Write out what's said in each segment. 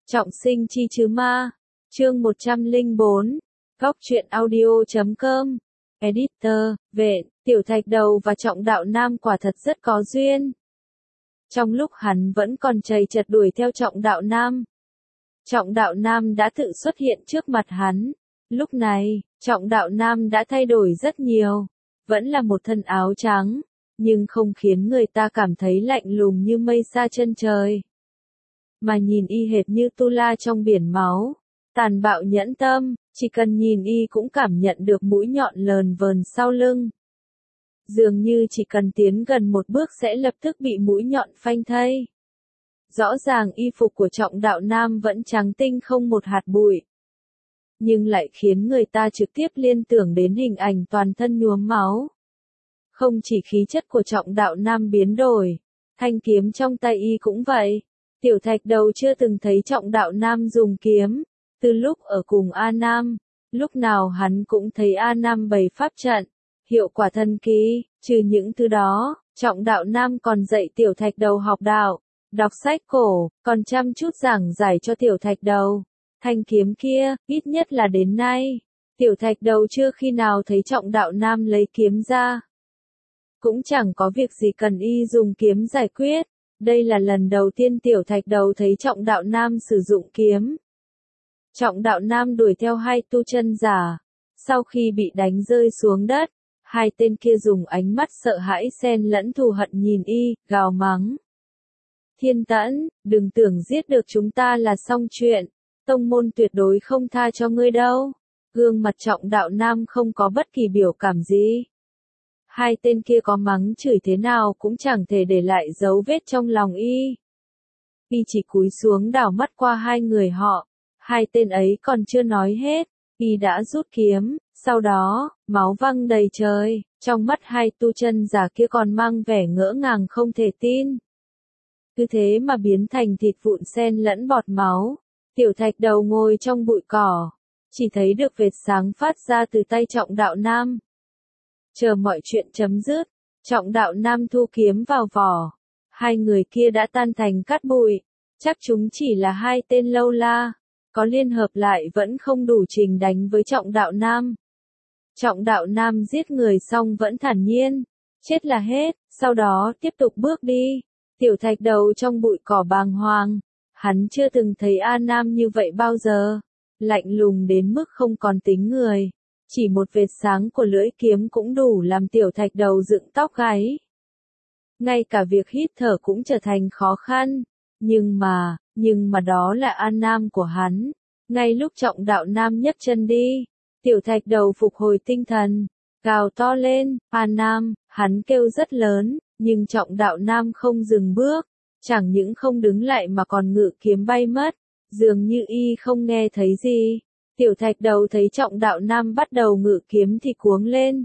Trọng sinh chi chứ ma. Chương 104. Góc truyện audio.com. Editor, Vệ, Tiểu Thạch Đầu và Trọng Đạo Nam quả thật rất có duyên. Trong lúc hắn vẫn còn chầy chật đuổi theo Trọng Đạo Nam đã tự xuất hiện trước mặt hắn. Lúc này, Trọng Đạo Nam đã thay đổi rất nhiều. Vẫn là một thân áo trắng, nhưng không khiến người ta cảm thấy lạnh lùng như mây xa chân trời. Mà nhìn y hệt như tu la trong biển máu, tàn bạo nhẫn tâm, chỉ cần nhìn y cũng cảm nhận được mũi nhọn lờn vờn sau lưng. Dường như chỉ cần tiến gần một bước sẽ lập tức bị mũi nhọn phanh thây. Rõ ràng y phục của Trọng Đạo Nam vẫn trắng tinh không một hạt bụi, nhưng lại khiến người ta trực tiếp liên tưởng đến hình ảnh toàn thân nhuốm máu. Không chỉ khí chất của Trọng Đạo Nam biến đổi, thanh kiếm trong tay y cũng vậy. Tiểu Thạch Đầu chưa từng thấy Trọng Đạo Nam dùng kiếm, từ lúc ở cùng A Nam, lúc nào hắn cũng thấy A Nam bày pháp trận, hiệu quả thần kỳ. Trừ những thứ đó, Trọng Đạo Nam còn dạy Tiểu Thạch Đầu học đạo, đọc sách cổ, còn chăm chút giảng giải cho Tiểu Thạch Đầu. Thanh kiếm kia, ít nhất là đến nay, Tiểu Thạch Đầu chưa khi nào thấy Trọng Đạo Nam lấy kiếm ra. Cũng chẳng có việc gì cần y dùng kiếm giải quyết. Đây là lần đầu tiên Tiểu Thạch Đầu thấy Trọng Đạo Nam sử dụng kiếm. Trọng Đạo Nam đuổi theo hai tu chân giả. Sau khi bị đánh rơi xuống đất, hai tên kia dùng ánh mắt sợ hãi xen lẫn thù hận nhìn y, gào mắng. Thiên Tẫn, đừng tưởng giết được chúng ta là xong chuyện. Tông môn tuyệt đối không tha cho ngươi đâu. Gương mặt Trọng Đạo Nam không có bất kỳ biểu cảm gì. Hai tên kia có mắng chửi thế nào cũng chẳng thể để lại dấu vết trong lòng y. Y chỉ cúi xuống đảo mắt qua hai người họ. Hai tên ấy còn chưa nói hết, y đã rút kiếm, sau đó, máu văng đầy trời. Trong mắt hai tu chân giả kia còn mang vẻ ngỡ ngàng không thể tin. Cứ thế mà biến thành thịt vụn xen lẫn bọt máu. Tiểu Thạch Đầu ngồi trong bụi cỏ, chỉ thấy được vệt sáng phát ra từ tay Trọng Đạo Nam. Chờ mọi chuyện chấm dứt, Trọng Đạo Nam thu kiếm vào vỏ. Hai người kia đã tan thành cát bụi. Chắc chúng chỉ là hai tên lâu la, có liên hợp lại vẫn không đủ trình đánh với Trọng Đạo Nam. Trọng Đạo Nam giết người xong vẫn thản nhiên, chết là hết, sau đó tiếp tục bước đi. Tiểu Thạch Đầu trong bụi cỏ bàng hoàng, hắn chưa từng thấy A Nam như vậy bao giờ, lạnh lùng đến mức không còn tính người. Chỉ một vệt sáng của lưỡi kiếm cũng đủ làm Tiểu Thạch Đầu dựng tóc gáy. Ngay cả việc hít thở cũng trở thành khó khăn. Nhưng mà đó là An Nam của hắn. Ngay lúc Trọng Đạo Nam nhấc chân đi, Tiểu Thạch Đầu phục hồi tinh thần, gào to lên, An Nam, hắn kêu rất lớn, nhưng Trọng Đạo Nam không dừng bước, chẳng những không đứng lại mà còn ngự kiếm bay mất, dường như y không nghe thấy gì. Tiểu Thạch Đầu thấy Trọng Đạo Nam bắt đầu ngự kiếm thì cuống lên.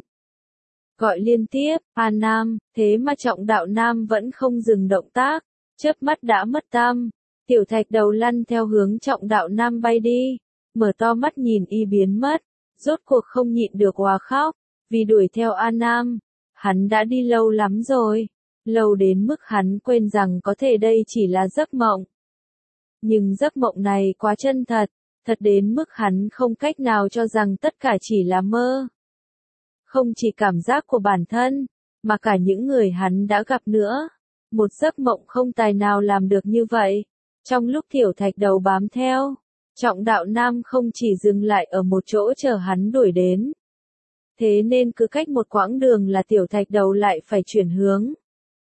Gọi liên tiếp, An Nam, thế mà Trọng Đạo Nam vẫn không dừng động tác, chớp mắt đã mất tăm. Tiểu Thạch Đầu lăn theo hướng Trọng Đạo Nam bay đi, mở to mắt nhìn y biến mất, rốt cuộc không nhịn được òa khóc, vì đuổi theo An Nam. Hắn đã đi lâu lắm rồi, lâu đến mức hắn quên rằng có thể đây chỉ là giấc mộng. Nhưng giấc mộng này quá chân thật. Thật đến mức hắn không cách nào cho rằng tất cả chỉ là mơ. Không chỉ cảm giác của bản thân, mà cả những người hắn đã gặp nữa. Một giấc mộng không tài nào làm được như vậy. Trong lúc Tiểu Thạch Đầu bám theo, Trọng Đạo Nam không chỉ dừng lại ở một chỗ chờ hắn đuổi đến. Thế nên cứ cách một quãng đường là Tiểu Thạch Đầu lại phải chuyển hướng.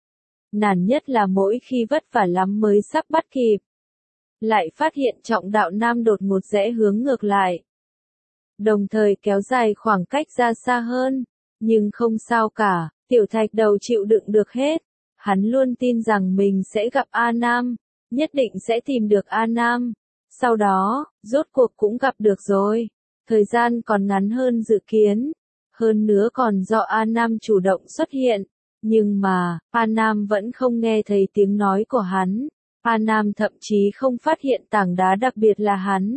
Nản nhất là mỗi khi vất vả lắm mới sắp bắt kịp, lại phát hiện Trọng Đạo Nam đột ngột rẽ hướng ngược lại. Đồng thời kéo dài khoảng cách ra xa hơn. Nhưng không sao cả, Tiểu Thạch Đầu chịu đựng được hết. Hắn luôn tin rằng mình sẽ gặp A Nam, nhất định sẽ tìm được A Nam. Sau đó, rốt cuộc cũng gặp được rồi. Thời gian còn ngắn hơn dự kiến. Hơn nữa còn do A Nam chủ động xuất hiện. Nhưng mà, A Nam vẫn không nghe thấy tiếng nói của hắn. A Nam thậm chí không phát hiện tảng đá đặc biệt là hắn.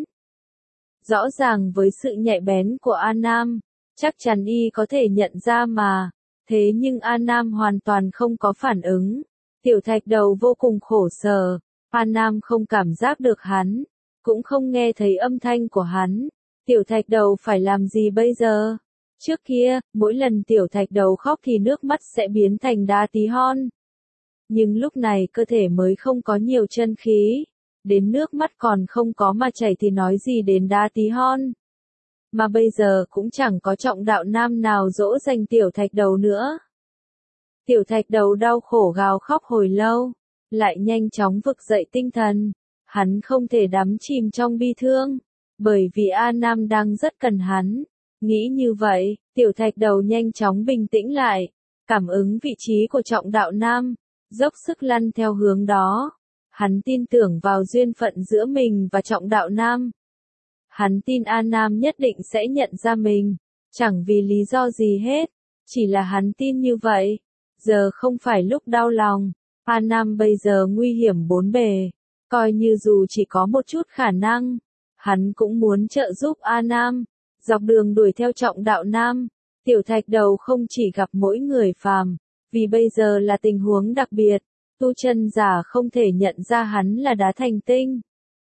Rõ ràng với sự nhạy bén của A Nam, chắc chắn y có thể nhận ra mà. Thế nhưng A Nam hoàn toàn không có phản ứng. Tiểu Thạch Đầu vô cùng khổ sở. A Nam không cảm giác được hắn. cũng không nghe thấy âm thanh của hắn. Tiểu thạch đầu phải làm gì bây giờ? Trước kia, mỗi lần tiểu thạch đầu khóc thì nước mắt sẽ biến thành đá tí hon. Nhưng lúc này cơ thể mới không có nhiều chân khí, đến nước mắt còn không có mà chảy thì nói gì đến đá tí hon. Mà bây giờ cũng chẳng có trọng đạo nam nào dỗ dành tiểu thạch đầu nữa. Tiểu thạch đầu đau khổ gào khóc hồi lâu, lại nhanh chóng vực dậy tinh thần. Hắn không thể đắm chìm trong bi thương, bởi vì A Nam đang rất cần hắn. Nghĩ như vậy, tiểu thạch đầu nhanh chóng bình tĩnh lại, cảm ứng vị trí của trọng đạo nam, dốc sức lăn theo hướng đó. Hắn tin tưởng vào duyên phận giữa mình và trọng đạo nam. Hắn tin A Nam nhất định sẽ nhận ra mình, chẳng vì lý do gì hết, chỉ là hắn tin như vậy. Giờ không phải lúc đau lòng, A Nam bây giờ nguy hiểm bốn bề, coi như dù chỉ có một chút khả năng, hắn cũng muốn trợ giúp A Nam. Dọc đường đuổi theo trọng đạo nam, tiểu thạch đầu không chỉ gặp mỗi người phàm, vì bây giờ là tình huống đặc biệt, tu chân giả không thể nhận ra hắn là đá thành tinh.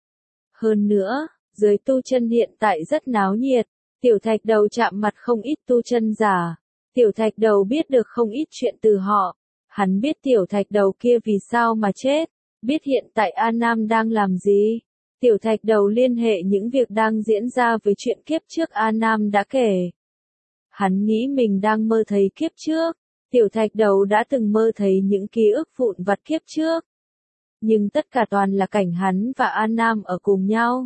Hơn nữa, giới tu chân hiện tại rất náo nhiệt, tiểu thạch đầu chạm mặt không ít tu chân giả, tiểu thạch đầu biết được không ít chuyện từ họ, hắn biết tiểu thạch đầu kia vì sao mà chết, biết hiện tại A Nam đang làm gì. Tiểu thạch đầu liên hệ những việc đang diễn ra với chuyện kiếp trước A Nam đã kể. Hắn nghĩ mình đang mơ thấy kiếp trước, tiểu thạch đầu đã từng mơ thấy những ký ức vụn vặt kiếp trước. Nhưng tất cả toàn là cảnh hắn và A Nam ở cùng nhau.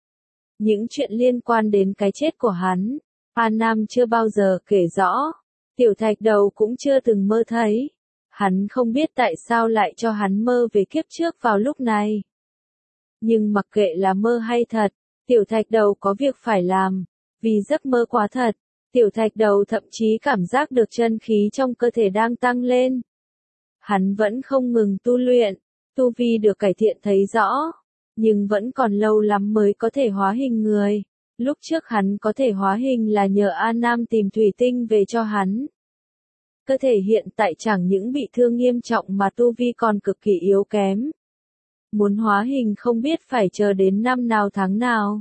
Những chuyện liên quan đến cái chết của hắn, A Nam chưa bao giờ kể rõ, tiểu thạch đầu cũng chưa từng mơ thấy. Hắn không biết tại sao lại cho hắn mơ về kiếp trước vào lúc này. Nhưng mặc kệ là mơ hay thật, tiểu thạch đầu có việc phải làm, vì giấc mơ quá thật, tiểu thạch đầu thậm chí cảm giác được chân khí trong cơ thể đang tăng lên. Hắn vẫn không ngừng tu luyện, tu vi được cải thiện thấy rõ, nhưng vẫn còn lâu lắm mới có thể hóa hình người. Lúc trước hắn có thể hóa hình là nhờ A Nam tìm thủy tinh về cho hắn. Cơ thể hiện tại chẳng những bị thương nghiêm trọng mà tu vi còn cực kỳ yếu kém. Muốn hóa hình không biết phải chờ đến năm nào tháng nào.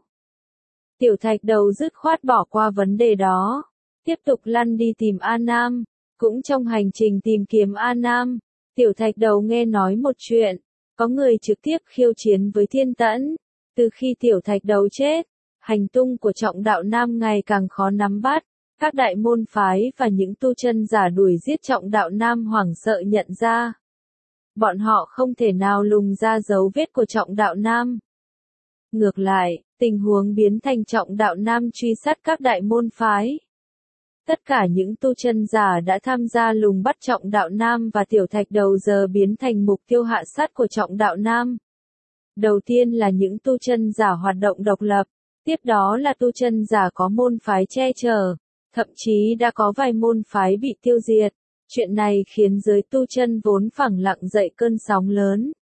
Tiểu thạch đầu dứt khoát bỏ qua vấn đề đó, tiếp tục lăn đi tìm A Nam. Cũng trong hành trình tìm kiếm A Nam, tiểu thạch đầu nghe nói một chuyện, có người trực tiếp khiêu chiến với Thiên Tẫn. Từ khi tiểu thạch đầu chết, hành tung của trọng đạo nam ngày càng khó nắm bắt. Các đại môn phái và những tu chân giả đuổi giết trọng đạo nam hoảng sợ nhận ra. Bọn họ không thể nào lùng ra dấu vết của trọng đạo nam. Ngược lại, tình huống biến thành trọng đạo nam truy sát các đại môn phái. Tất cả những tu chân giả đã tham gia lùng bắt trọng đạo nam và tiểu thạch đầu giờ biến thành mục tiêu hạ sát của trọng đạo nam. Đầu tiên là những tu chân giả hoạt động độc lập, tiếp đó là tu chân giả có môn phái che chở, thậm chí đã có vài môn phái bị tiêu diệt. Chuyện này khiến giới tu chân vốn phẳng lặng dậy cơn sóng lớn.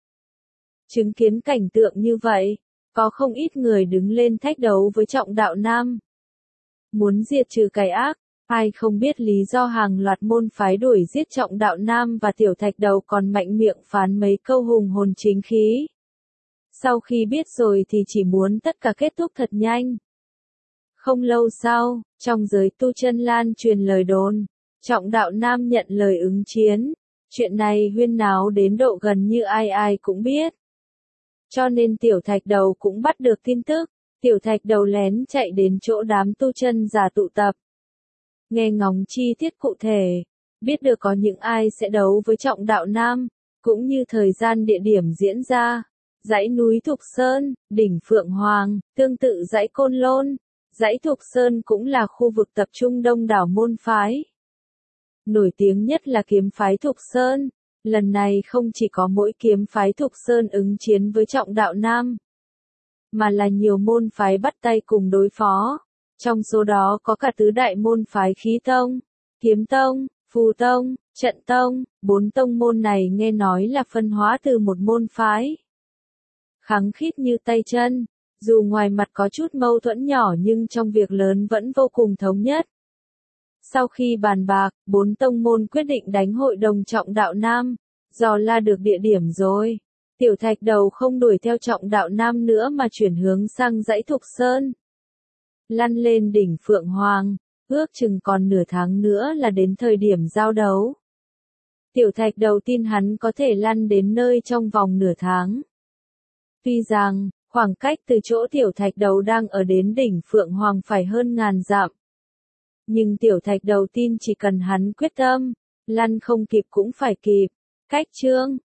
Chứng kiến cảnh tượng như vậy, có không ít người đứng lên thách đấu với trọng đạo nam. Muốn diệt trừ cái ác, ai không biết lý do hàng loạt môn phái đuổi giết trọng đạo nam và tiểu thạch đầu còn mạnh miệng phán mấy câu hùng hồn chính khí. Sau khi biết rồi thì chỉ muốn tất cả kết thúc thật nhanh. Không lâu sau, trong giới tu chân lan truyền lời đồn, trọng đạo nam nhận lời ứng chiến. Chuyện này huyên náo đến độ gần như ai ai cũng biết. Cho nên tiểu thạch đầu cũng bắt được tin tức, tiểu thạch đầu lén chạy đến chỗ đám tu chân giả tụ tập. Nghe ngóng chi tiết cụ thể, biết được có những ai sẽ đấu với trọng đạo nam, cũng như thời gian địa điểm diễn ra. Dãy núi Thục Sơn, đỉnh Phượng Hoàng, tương tự dãy Côn Lôn. Dãy Thục Sơn cũng là khu vực tập trung đông đảo môn phái. Nổi tiếng nhất là kiếm phái Thục Sơn. Lần này không chỉ có mỗi kiếm phái Thục Sơn ứng chiến với trọng đạo nam, mà là nhiều môn phái bắt tay cùng đối phó. Trong số đó có cả tứ đại môn phái Khí Tông, Kiếm Tông, Phù Tông, Trận Tông. 4 tông môn này nghe nói là phân hóa từ một môn phái. Khăng khít như tay chân, dù ngoài mặt có chút mâu thuẫn nhỏ nhưng trong việc lớn vẫn vô cùng thống nhất. Sau khi bàn bạc, 4 tông môn quyết định đánh hội đồng trọng đạo nam, dò la được địa điểm rồi. Tiểu Thạch Đầu không đuổi theo Trọng Đạo Nam nữa mà chuyển hướng sang dãy Thục Sơn. Lăn lên đỉnh Phượng Hoàng, ước chừng còn nửa tháng nữa là đến thời điểm giao đấu. Tiểu Thạch Đầu tin hắn có thể lăn đến nơi trong vòng nửa tháng. Tuy rằng, khoảng cách từ chỗ Tiểu Thạch Đầu đang ở đến đỉnh Phượng Hoàng phải hơn ngàn dặm. Nhưng Tiểu Thạch Đầu tin chỉ cần hắn quyết tâm, lăn không kịp cũng phải kịp. Cách chương